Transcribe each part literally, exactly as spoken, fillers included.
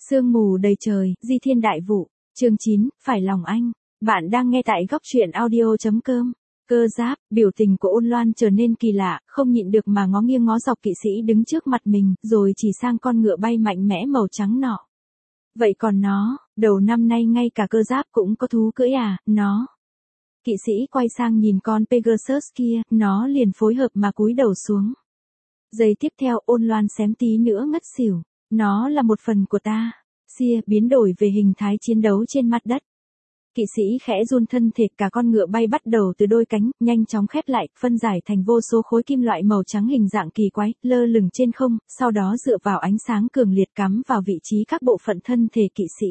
Sương mù đầy trời, di thiên đại vụ. Chương chín, phải lòng anh. Bạn đang nghe tại góc truyện audio chấm com. Cơ giáp, biểu tình của Ôn Loan trở nên kỳ lạ, không nhịn được mà ngó nghiêng ngó dọc kỵ sĩ đứng trước mặt mình, rồi chỉ sang con ngựa bay mạnh mẽ màu trắng nọ. Vậy còn nó, đầu năm nay ngay cả cơ giáp cũng có thú cưỡi à, nó. Kỵ sĩ quay sang nhìn con Pegasus kia, nó liền phối hợp mà cúi đầu xuống. Giây tiếp theo Ôn Loan xém tí nữa ngất xỉu. Nó là một phần của ta. Xia biến đổi về hình thái chiến đấu trên mặt đất. Kỵ sĩ khẽ run thân thể, cả con ngựa bay bắt đầu từ đôi cánh, nhanh chóng khép lại, phân giải thành vô số khối kim loại màu trắng hình dạng kỳ quái, lơ lửng trên không, sau đó dựa vào ánh sáng cường liệt cắm vào vị trí các bộ phận thân thể kỵ sĩ.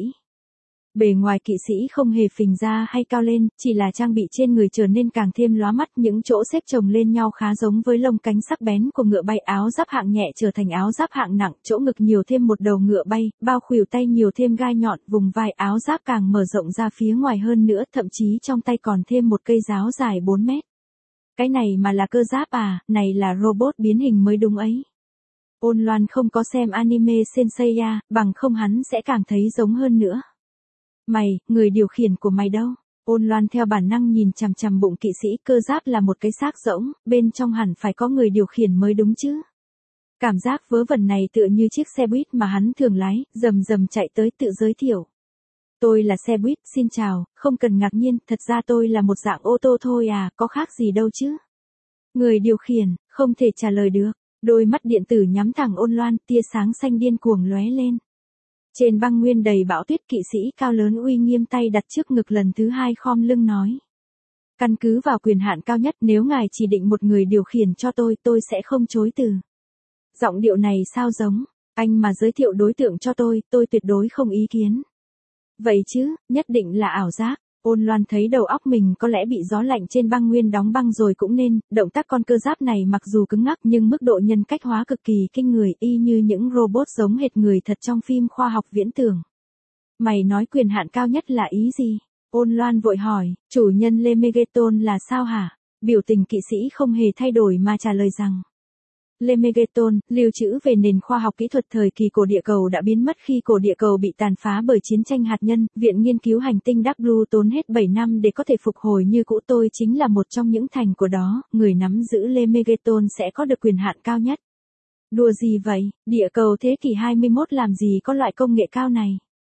Bề ngoài kỵ sĩ không hề phình ra hay cao lên, chỉ là trang bị trên người trở nên càng thêm lóa mắt, những chỗ xếp chồng lên nhau khá giống với lông cánh sắc bén của ngựa bay. Áo giáp hạng nhẹ trở thành áo giáp hạng nặng, chỗ ngực nhiều thêm một đầu ngựa bay, bao khuỷu tay nhiều thêm gai nhọn, vùng vai áo giáp càng mở rộng ra phía ngoài hơn nữa, thậm chí trong tay còn thêm một cây giáo dài bốn mét. Cái này mà là cơ giáp à, này là robot biến hình mới đúng ấy. Ôn Loan không có xem anime Senseiya, bằng không hắn sẽ càng thấy giống hơn nữa. Mày, người điều khiển của mày đâu? Ôn Loan theo bản năng nhìn chằm chằm bụng kỵ sĩ, cơ giáp là một cái xác rỗng, bên trong hẳn phải có người điều khiển mới đúng chứ. Cảm giác vớ vẩn này tựa như chiếc xe buýt mà hắn thường lái, rầm rầm chạy tới tự giới thiệu. Tôi là xe buýt, xin chào, không cần ngạc nhiên, thật ra tôi là một dạng ô tô thôi à, có khác gì đâu chứ. Người điều khiển, không thể trả lời được, đôi mắt điện tử nhắm thẳng Ôn Loan, tia sáng xanh điên cuồng lóe lên. Trên băng nguyên đầy bão tuyết, kỵ sĩ cao lớn uy nghiêm tay đặt trước ngực lần thứ hai khom lưng nói. Căn cứ vào quyền hạn cao nhất, nếu ngài chỉ định một người điều khiển cho tôi, tôi sẽ không chối từ. Giọng điệu này sao giống, anh mà giới thiệu đối tượng cho tôi, tôi tuyệt đối không ý kiến. Vậy chứ, nhất định là ảo giác. Ôn Loan thấy đầu óc mình có lẽ bị gió lạnh trên băng nguyên đóng băng rồi cũng nên, động tác con cơ giáp này mặc dù cứng ngắc nhưng mức độ nhân cách hóa cực kỳ kinh người, y như những robot giống hệt người thật trong phim khoa học viễn tưởng. Mày nói quyền hạn cao nhất là ý gì? Ôn Loan vội hỏi, chủ nhân Lemegeton là sao hả? Biểu tình kỵ sĩ không hề thay đổi mà trả lời rằng. Lemegeton, lưu trữ về nền khoa học kỹ thuật thời kỳ cổ địa cầu đã biến mất khi cổ địa cầu bị tàn phá bởi chiến tranh hạt nhân. Viện nghiên cứu hành tinh Dark Blue tốn hết bảy năm để có thể phục hồi như cũ. Tôi chính là một trong những thành của đó, người nắm giữ Lemegeton sẽ có được quyền hạn cao nhất. Đùa gì vậy, địa cầu thế kỷ hai mươi mốt làm gì có loại công nghệ cao này.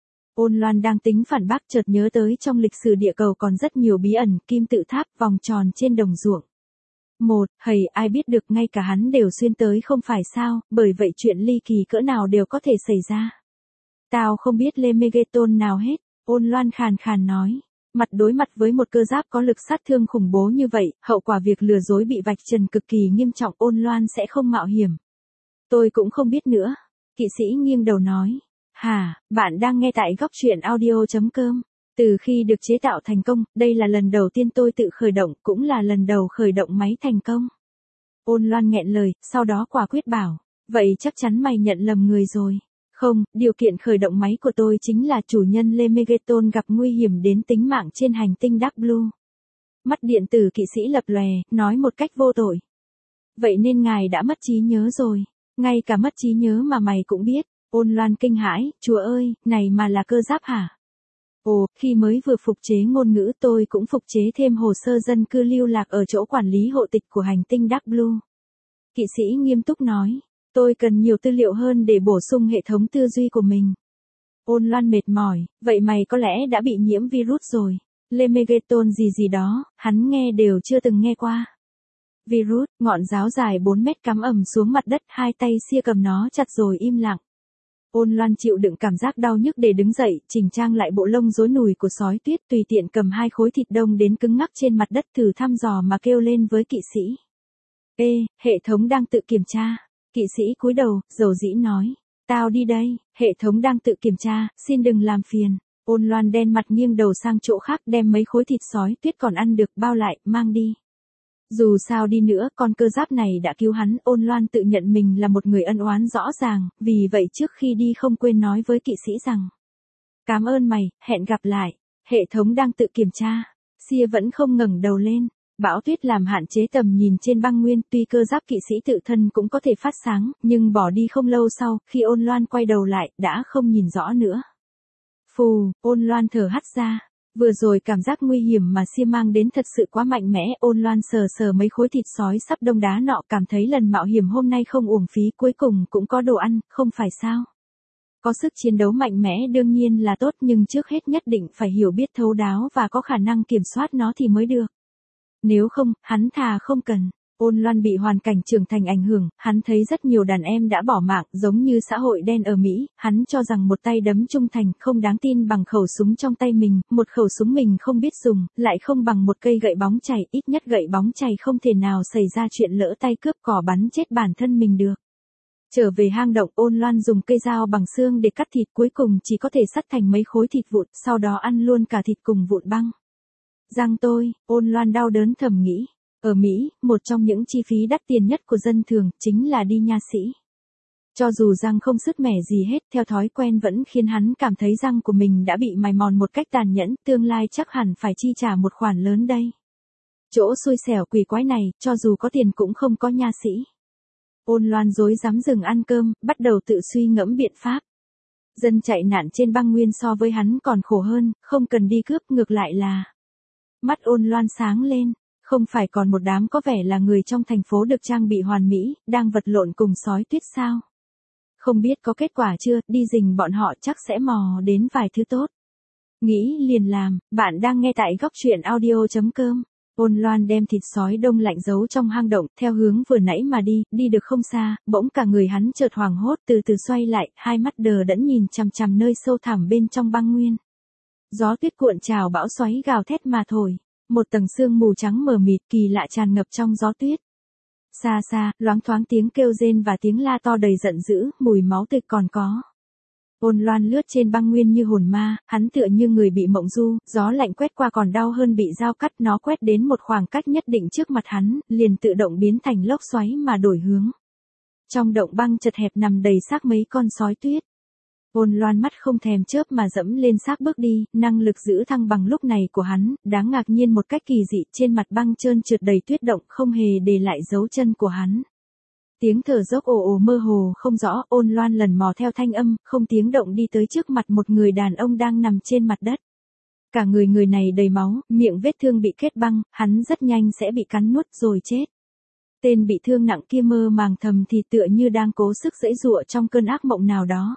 Ôn Loan đang tính phản bác chợt nhớ tới trong lịch sử địa cầu còn rất nhiều bí ẩn, kim tự tháp, vòng tròn trên đồng ruộng. Một, hầy, ai biết được, ngay cả hắn đều xuyên tới không phải sao, bởi vậy chuyện ly kỳ cỡ nào đều có thể xảy ra. Tao không biết Lemegeton nào hết, Ôn Loan khàn khàn nói. Mặt đối mặt với một cơ giáp có lực sát thương khủng bố như vậy, hậu quả việc lừa dối bị vạch trần cực kỳ nghiêm trọng, Ôn Loan sẽ không mạo hiểm. Tôi cũng không biết nữa. Kỵ sĩ nghiêng đầu nói. Hả, bạn đang nghe tại góc truyện audio chấm com. Từ khi được chế tạo thành công, đây là lần đầu tiên tôi tự khởi động, cũng là lần đầu khởi động máy thành công. Ôn Loan nghẹn lời, sau đó quả quyết bảo, vậy chắc chắn mày nhận lầm người rồi. Không, điều kiện khởi động máy của tôi chính là chủ nhân Lemegeton gặp nguy hiểm đến tính mạng trên hành tinh Dark Blue. Mắt điện tử kỵ sĩ lập lòe, nói một cách vô tội. Vậy nên ngài đã mất trí nhớ rồi, ngay cả mất trí nhớ mà mày cũng biết. Ôn Loan kinh hãi, chúa ơi, này mà là cơ giáp hả? Ồ, khi mới vừa phục chế ngôn ngữ tôi cũng phục chế thêm hồ sơ dân cư lưu lạc ở chỗ quản lý hộ tịch của hành tinh Dark Blue. Kỵ sĩ nghiêm túc nói, tôi cần nhiều tư liệu hơn để bổ sung hệ thống tư duy của mình. Ôn Loan mệt mỏi, vậy mày có lẽ đã bị nhiễm virus rồi. Lemegeton gì gì đó, hắn nghe đều chưa từng nghe qua. Virus, ngọn giáo dài bốn mét cắm ầm xuống mặt đất, hai tay xia cầm nó chặt rồi im lặng. Ôn Loan chịu đựng cảm giác đau nhức để đứng dậy, chỉnh trang lại bộ lông rối nùi của sói tuyết, tùy tiện cầm hai khối thịt đông đến cứng ngắc trên mặt đất, thử thăm dò mà kêu lên với kỵ sĩ. Ê, hệ thống đang tự kiểm tra. Kỵ sĩ cúi đầu, dầu dĩ nói. Tao đi đây, hệ thống đang tự kiểm tra, xin đừng làm phiền. Ôn Loan đen mặt nghiêng đầu sang chỗ khác, đem mấy khối thịt sói tuyết còn ăn được bao lại, mang đi. Dù sao đi nữa, con cơ giáp này đã cứu hắn. Ôn Loan tự nhận mình là một người ân oán rõ ràng, vì vậy trước khi đi không quên nói với kỵ sĩ rằng. Cảm ơn mày, hẹn gặp lại, hệ thống đang tự kiểm tra. Xia vẫn không ngẩng đầu lên. bão tuyết làm hạn chế tầm nhìn trên băng nguyên, tuy cơ giáp kỵ sĩ tự thân cũng có thể phát sáng, nhưng bỏ đi không lâu sau, khi Ôn Loan quay đầu lại, đã không nhìn rõ nữa. Phù, Ôn Loan thở hắt ra. Vừa rồi cảm giác nguy hiểm mà Sia mang đến thật sự quá mạnh mẽ, Ôn Loan sờ sờ mấy khối thịt sói sắp đông đá nọ, cảm thấy lần mạo hiểm hôm nay không uổng phí, cuối cùng cũng có đồ ăn, không phải sao? Có sức chiến đấu mạnh mẽ đương nhiên là tốt, nhưng trước hết nhất định phải hiểu biết thấu đáo và có khả năng kiểm soát nó thì mới được. Nếu không, hắn thà không cần. Ôn Loan bị hoàn cảnh trưởng thành ảnh hưởng, hắn thấy rất nhiều đàn em đã bỏ mạng, giống như xã hội đen ở Mỹ, hắn cho rằng một tay đấm trung thành không đáng tin bằng khẩu súng trong tay mình, một khẩu súng mình không biết dùng, lại không bằng một cây gậy bóng chày, ít nhất gậy bóng chày không thể nào xảy ra chuyện lỡ tay cướp cỏ bắn chết bản thân mình được. Trở về hang động, Ôn Loan dùng cây dao bằng xương để cắt thịt, cuối cùng chỉ có thể sắt thành mấy khối thịt vụn, sau đó ăn luôn cả thịt cùng vụn băng. Răng tôi, Ôn Loan đau đớn thầm nghĩ. Ở Mỹ, một trong những chi phí đắt tiền nhất của dân thường chính là đi nha sĩ. Cho dù răng không sứt mẻ gì hết, theo thói quen vẫn khiến hắn cảm thấy răng của mình đã bị mài mòn một cách tàn nhẫn, tương lai chắc hẳn phải chi trả một khoản lớn đây. Chỗ xui xẻo quỷ quái này, cho dù có tiền cũng không có nha sĩ. Ôn Loan rối rắm dừng ăn cơm, bắt đầu tự suy ngẫm biện pháp. Dân chạy nạn trên băng nguyên so với hắn còn khổ hơn, không cần đi cướp, ngược lại là. Mắt Ôn Loan sáng lên. Không phải còn một đám có vẻ là người trong thành phố được trang bị hoàn mỹ, đang vật lộn cùng sói tuyết sao? Không biết có kết quả chưa, đi rình bọn họ chắc sẽ mò đến vài thứ tốt. Nghĩ liền làm, bạn đang nghe tại góc truyện audio chấm com. Ôn Loan đem thịt sói đông lạnh giấu trong hang động, theo hướng vừa nãy mà đi, đi được không xa, bỗng cả người hắn chợt hoảng hốt, từ từ xoay lại, hai mắt đờ đẫn nhìn chằm chằm nơi sâu thẳm bên trong băng nguyên. Gió tuyết cuộn trào, bão xoáy gào thét mà thổi. Một tầng sương mù trắng mờ mịt kỳ lạ tràn ngập trong gió tuyết. Xa xa, loáng thoáng tiếng kêu rên và tiếng la to đầy giận dữ, mùi máu tươi còn có. Ôn Loan lướt trên băng nguyên như hồn ma, hắn tựa như người bị mộng du, gió lạnh quét qua còn đau hơn bị dao cắt, nó quét đến một khoảng cách nhất định trước mặt hắn, liền tự động biến thành lốc xoáy mà đổi hướng. Trong động băng chật hẹp nằm đầy xác mấy con sói tuyết. Ôn Loan mắt không thèm chớp mà dẫm lên xác bước đi, năng lực giữ thăng bằng lúc này của hắn, đáng ngạc nhiên một cách kỳ dị, trên mặt băng trơn trượt đầy tuyết động, không hề để lại dấu chân của hắn. Tiếng thở dốc ồ ồ mơ hồ không rõ, Ôn Loan lần mò theo thanh âm, không tiếng động đi tới trước mặt một người đàn ông đang nằm trên mặt đất. Cả người người này đầy máu, miệng vết thương bị kết băng, hắn rất nhanh sẽ bị cắn nuốt rồi chết. Tên bị thương nặng kia mơ màng thầm thì tựa như đang cố sức giãy giụa trong cơn ác mộng nào đó.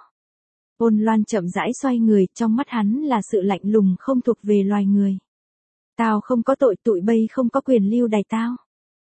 Ôn Loan chậm rãi xoay người, trong mắt hắn là sự lạnh lùng không thuộc về loài người. Tao không có tội, tụi bây không có quyền lưu đày tao.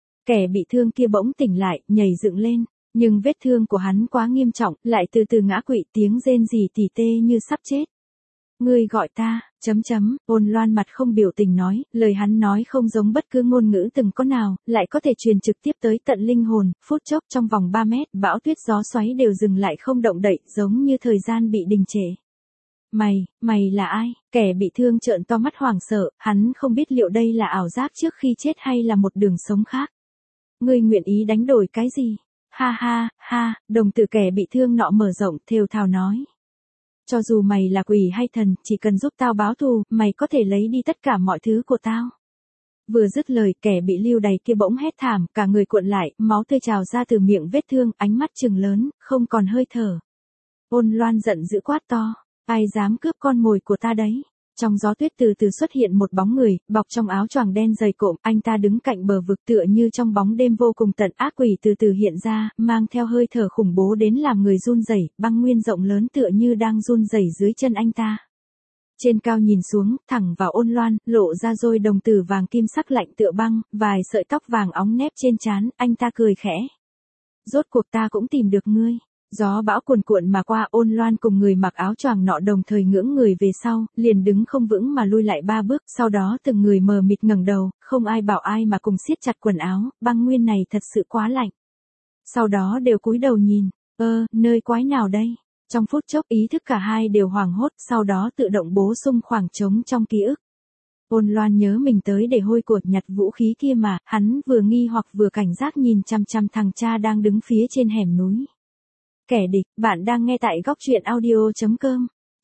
Kẻ bị thương kia bỗng tỉnh lại, nhảy dựng lên, nhưng vết thương của hắn quá nghiêm trọng, lại từ từ ngã quỵ, tiếng rên rỉ tỉ tê như sắp chết. Ngươi gọi ta, chấm chấm, Ôn Loan mặt không biểu tình nói, lời hắn nói không giống bất cứ ngôn ngữ từng có nào, lại có thể truyền trực tiếp tới tận linh hồn, phút chốc trong vòng ba mét, bão tuyết gió xoáy đều dừng lại không động đậy, giống như thời gian bị đình trệ. Mày, mày là ai? Kẻ bị thương trợn to mắt hoảng sợ, hắn không biết liệu đây là ảo giác trước khi chết hay là một đường sống khác. Ngươi nguyện ý đánh đổi cái gì? Ha ha, ha, đồng tử kẻ bị thương nọ mở rộng, thều thào nói. Cho dù mày là quỷ hay thần, chỉ cần giúp tao báo thù, mày có thể lấy đi tất cả mọi thứ của tao. Vừa dứt lời, kẻ bị lưu đày kia bỗng hét thảm, cả người cuộn lại, máu tươi trào ra từ miệng vết thương, ánh mắt trừng lớn, không còn hơi thở. Ôn Loan giận dữ quát to, ai dám cướp con mồi của ta đấy? Trong gió tuyết từ từ xuất hiện một bóng người, bọc trong áo choàng đen dày cộm, anh ta đứng cạnh bờ vực tựa như trong bóng đêm vô cùng tận, ác quỷ từ từ hiện ra, mang theo hơi thở khủng bố đến làm người run rẩy, băng nguyên rộng lớn tựa như đang run rẩy dưới chân anh ta. Trên cao nhìn xuống, thẳng vào Ôn Loan, lộ ra đôi đồng tử vàng kim sắc lạnh tựa băng, vài sợi tóc vàng óng nép trên trán, anh ta cười khẽ. Rốt cuộc ta cũng tìm được ngươi. Gió bão cuồn cuộn mà qua, Ôn Loan cùng người mặc áo choàng nọ đồng thời ngưỡng người về sau, liền đứng không vững mà lui lại ba bước, sau đó từng người mờ mịt ngẩng đầu, không ai bảo ai mà cùng siết chặt quần áo, băng nguyên này thật sự quá lạnh. Sau đó đều cúi đầu nhìn, ơ, nơi quái nào đây? Trong phút chốc ý thức cả hai đều hoảng hốt, sau đó tự động bổ sung khoảng trống trong ký ức. Ôn Loan nhớ mình tới để hôi của nhặt vũ khí kia mà, hắn vừa nghi hoặc vừa cảnh giác nhìn chăm chăm thằng cha đang đứng phía trên hẻm núi. Kẻ địch, bạn đang nghe tại góc truyện audio chấm com.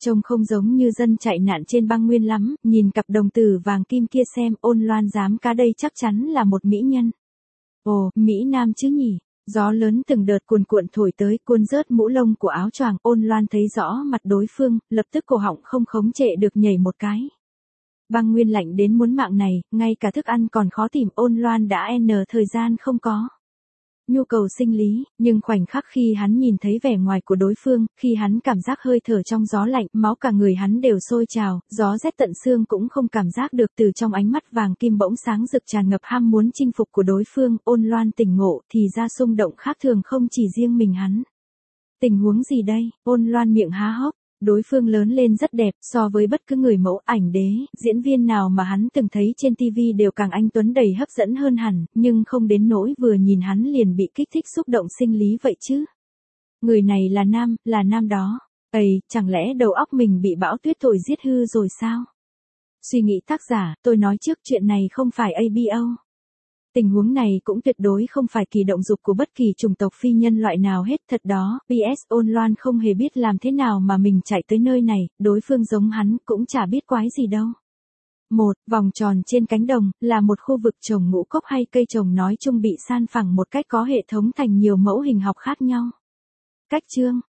trông không giống như dân chạy nạn trên băng nguyên lắm, nhìn cặp đồng tử vàng kim kia xem, Ôn Loan dám cá đây chắc chắn là một mỹ nhân. Ồ, Mỹ Nam chứ nhỉ? Gió lớn từng đợt cuồn cuộn thổi tới, cuốn rớt mũ lông của áo choàng, Ôn Loan thấy rõ mặt đối phương, lập tức cổ họng không khống chế được nhảy một cái. Băng nguyên lạnh đến muốn mạng này, ngay cả thức ăn còn khó tìm, Ôn Loan đã n thời gian không có nhu cầu sinh lý, nhưng khoảnh khắc khi hắn nhìn thấy vẻ ngoài của đối phương, khi hắn cảm giác hơi thở trong gió lạnh, máu cả người hắn đều sôi trào, gió rét tận xương cũng không cảm giác được, từ trong ánh mắt vàng kim bỗng sáng rực tràn ngập ham muốn chinh phục của đối phương, Ôn Loan tỉnh ngộ, thì ra xung động khác thường không chỉ riêng mình hắn. Tình huống gì đây? Ôn Loan miệng há hốc. Đối phương lớn lên rất đẹp, so với bất cứ người mẫu, ảnh đế, diễn viên nào mà hắn từng thấy trên ti vi đều càng anh tuấn đầy hấp dẫn hơn hẳn, nhưng không đến nỗi vừa nhìn hắn liền bị kích thích xúc động sinh lý vậy chứ. Người này là nam, là nam đó. Ây, chẳng lẽ đầu óc mình bị bão tuyết thổi giết hư rồi sao? Suy nghĩ tác giả, tôi nói trước chuyện này không phải a bê o. Tình huống này cũng tuyệt đối không phải kỳ động dục của bất kỳ chủng tộc phi nhân loại nào hết, thật đó, pê ét Ôn Loan không hề biết làm thế nào mà mình chạy tới nơi này, đối phương giống hắn cũng chả biết quái gì đâu. Một, vòng tròn trên cánh đồng, là một khu vực trồng ngũ cốc hay cây trồng nói chung bị san phẳng một cách có hệ thống thành nhiều mẫu hình học khác nhau. Cách chương,